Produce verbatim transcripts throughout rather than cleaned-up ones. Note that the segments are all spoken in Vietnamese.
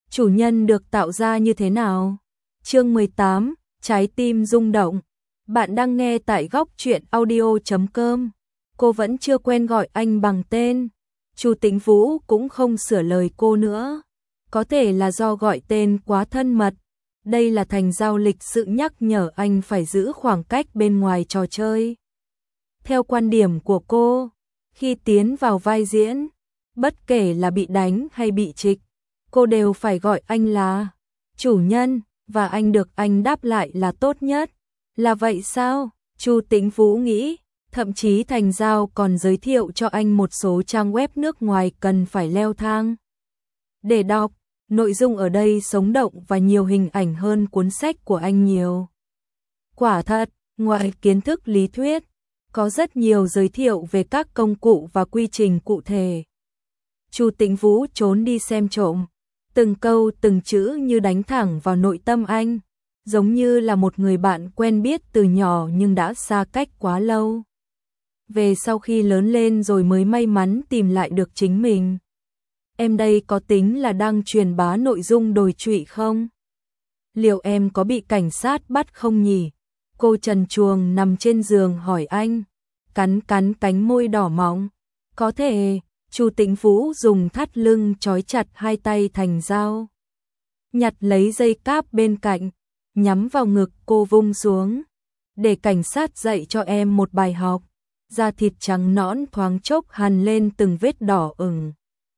Chủ nhân được tạo ra như thế nào? Chương mười tám, trái tim rung động. Bạn đang nghe tại góc truyện audio chấm com. Cô vẫn chưa quen gọi anh bằng tên. Chu Tĩnh Vũ cũng không sửa lời cô nữa. Có thể là do gọi tên quá thân mật. Đây là Thành Giao lịch sự nhắc nhở anh phải giữ khoảng cách bên ngoài trò chơi. Theo quan điểm của cô, khi tiến vào vai diễn, bất kể là bị đánh hay bị trịch, cô đều phải gọi anh là chủ nhân, và anh được anh đáp lại là tốt nhất. Là vậy sao? Chu Tĩnh Vũ nghĩ, thậm chí Thành Giao còn giới thiệu cho anh một số trang web nước ngoài cần phải leo thang để đọc. Nội dung ở đây sống động và nhiều hình ảnh hơn cuốn sách của anh nhiều. Quả thật, ngoài kiến thức lý thuyết, có rất nhiều giới thiệu về các công cụ và quy trình cụ thể. Chu Tĩnh Vũ trốn đi xem trộm, từng câu từng chữ như đánh thẳng vào nội tâm anh, giống như là một người bạn quen biết từ nhỏ nhưng đã xa cách quá lâu. Về sau khi lớn lên rồi mới may mắn tìm lại được chính mình. Em đây có tính là đang truyền bá nội dung đồi trụy không? Liệu em có bị cảnh sát bắt không nhỉ? Cô trần truồng nằm trên giường hỏi anh, cắn cắn cánh môi đỏ mọng. Có thể. Chu Tĩnh Vũ dùng thắt lưng trói chặt hai tay Thành Giao, nhặt lấy dây cáp bên cạnh, nhắm vào ngực cô vung xuống. Để cảnh sát dạy cho em một bài học. Da thịt trắng nõn thoáng chốc hằn lên từng vết đỏ ửng.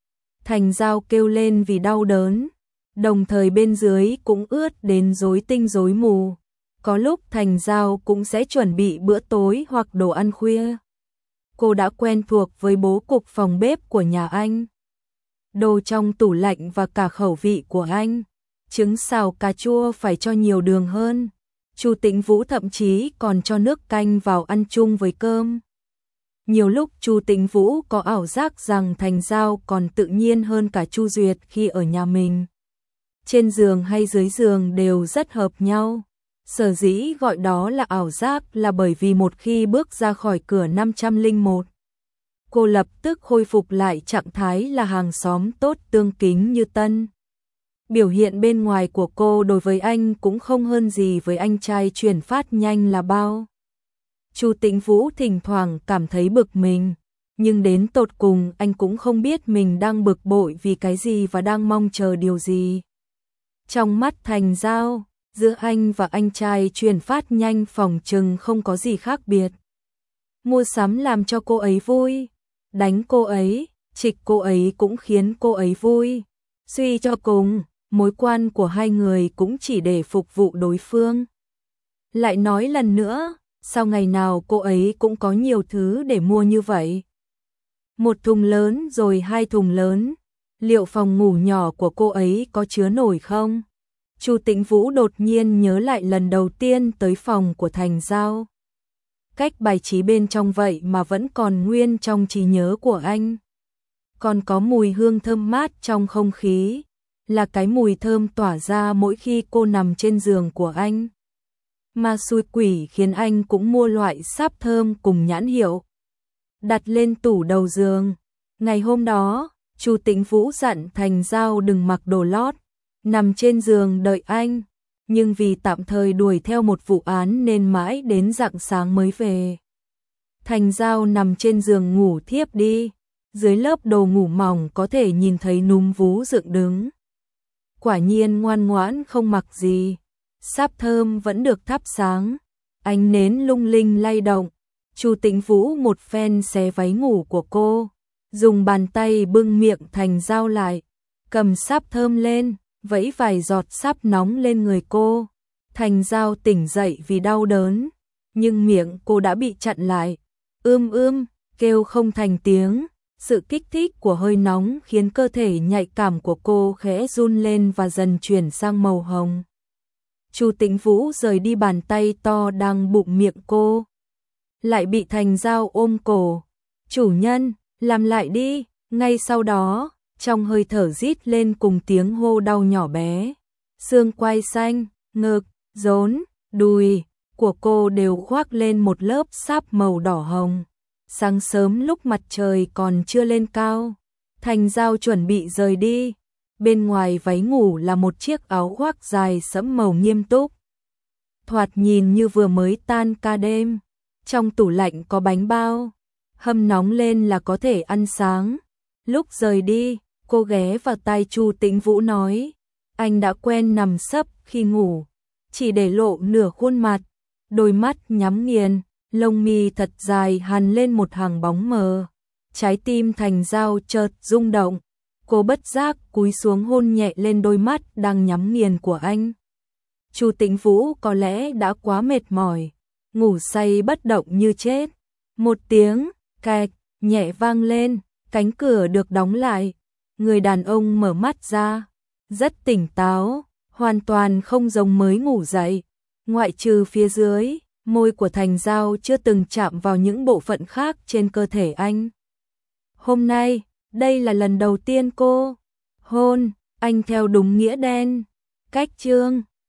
Thành Giao kêu lên vì đau đớn, đồng thời bên dưới cũng ướt đến rối tinh rối mù. Có lúc Thành Giao cũng sẽ chuẩn bị bữa tối hoặc đồ ăn khuya. Cô đã quen thuộc với bố cục phòng bếp của nhà anh, đồ trong tủ lạnh và cả khẩu vị của anh. Trứng xào cà chua phải cho nhiều đường hơn. Chu Tĩnh Vũ thậm chí còn cho nước canh vào ăn chung với cơm. Nhiều lúc Chu Tĩnh Vũ có ảo giác rằng Thành Giao còn tự nhiên hơn cả Chu Duyệt khi ở nhà mình. Trên giường hay dưới giường đều rất hợp nhau. Sở dĩ gọi đó là ảo giác là bởi vì một khi bước ra khỏi cửa năm trăm lẻ một, cô lập tức khôi phục lại trạng thái là hàng xóm tốt tương kính như tân. Biểu hiện bên ngoài của cô đối với anh cũng không hơn gì với anh trai chuyển phát nhanh là bao. Chu Tĩnh Vũ thỉnh thoảng cảm thấy bực mình, nhưng đến tột cùng anh cũng không biết mình đang bực bội vì cái gì và đang mong chờ điều gì. Trong mắt Thành Giao, giữa anh và anh trai chuyển phát nhanh phòng chừng không có gì khác biệt. Mua sắm làm cho cô ấy vui, đánh cô ấy, trịch cô ấy cũng khiến cô ấy vui. Suy cho cùng, mối quan của hai người cũng chỉ để phục vụ đối phương. Lại nói lần nữa, sao ngày nào cô ấy cũng có nhiều thứ để mua như vậy? Một thùng lớn rồi hai thùng lớn, liệu phòng ngủ nhỏ của cô ấy có chứa nổi không? Chu Tĩnh Vũ đột nhiên nhớ lại lần đầu tiên tới phòng của Thành Giao. Cách bài trí bên trong vậy mà vẫn còn nguyên trong trí nhớ của anh. Còn có mùi hương thơm mát trong không khí, là cái mùi thơm tỏa ra mỗi khi cô nằm trên giường của anh. Mà xui quỷ khiến anh cũng mua loại sáp thơm cùng nhãn hiệu, đặt lên tủ đầu giường. Ngày hôm đó, Chu Tĩnh Vũ dặn Thành Giao đừng mặc đồ lót, nằm trên giường đợi anh, nhưng vì tạm thời đuổi theo một vụ án nên mãi đến rạng sáng mới về. Thành Giao nằm trên giường ngủ thiếp đi, dưới lớp đồ ngủ mỏng có thể nhìn thấy núm vú dựng đứng. Quả nhiên ngoan ngoãn không mặc gì, sáp thơm vẫn được thắp sáng, ánh nến lung linh lay động. Chu Tĩnh Vũ một phen xé váy ngủ của cô, dùng bàn tay bưng miệng Thành Giao lại, cầm sáp thơm lên, vẫy vài giọt sáp nóng lên người cô. Thành Giao tỉnh dậy vì đau đớn, nhưng miệng cô đã bị chặn lại, ưm ưm, kêu không thành tiếng. Sự kích thích của hơi nóng khiến cơ thể nhạy cảm của cô khẽ run lên và dần chuyển sang màu hồng. Chu Tĩnh Vũ rời đi, bàn tay to đang bụng miệng cô lại bị Thành Giao ôm cổ. Chủ nhân, làm lại đi. Ngay sau đó, trong hơi thở rít lên cùng tiếng hô đau nhỏ bé, xương quai xanh, ngực, rốn, đùi của cô đều khoác lên một lớp sáp màu đỏ hồng. Sáng sớm lúc mặt trời còn chưa lên cao, Thành Giao chuẩn bị rời đi. bên ngoài váy ngủ là một chiếc áo khoác dài sẫm màu nghiêm túc. Thoạt nhìn như vừa mới tan ca đêm, trong tủ lạnh có bánh bao, hâm nóng lên là có thể ăn sáng. Lúc rời đi, cô ghé vào tai Chu Tĩnh Vũ nói, anh đã quen nằm sấp khi ngủ, chỉ để lộ nửa khuôn mặt, đôi mắt nhắm nghiền, lông mi thật dài hằn lên một hàng bóng mờ. Trái tim Thành Giao chợt rung động, cô bất giác cúi xuống hôn nhẹ lên đôi mắt đang nhắm nghiền của anh. Chu Tĩnh Vũ có lẽ đã quá mệt mỏi, ngủ say bất động như chết. Một tiếng cạch nhẹ vang lên, cánh cửa được đóng lại. Người đàn ông mở mắt ra, rất tỉnh táo, hoàn toàn không giống mới ngủ dậy. Ngoại trừ phía dưới, môi của Thành Giao chưa từng chạm vào những bộ phận khác trên cơ thể anh. Hôm nay, đây là lần đầu tiên cô hôn anh theo đúng nghĩa đen. Cách chương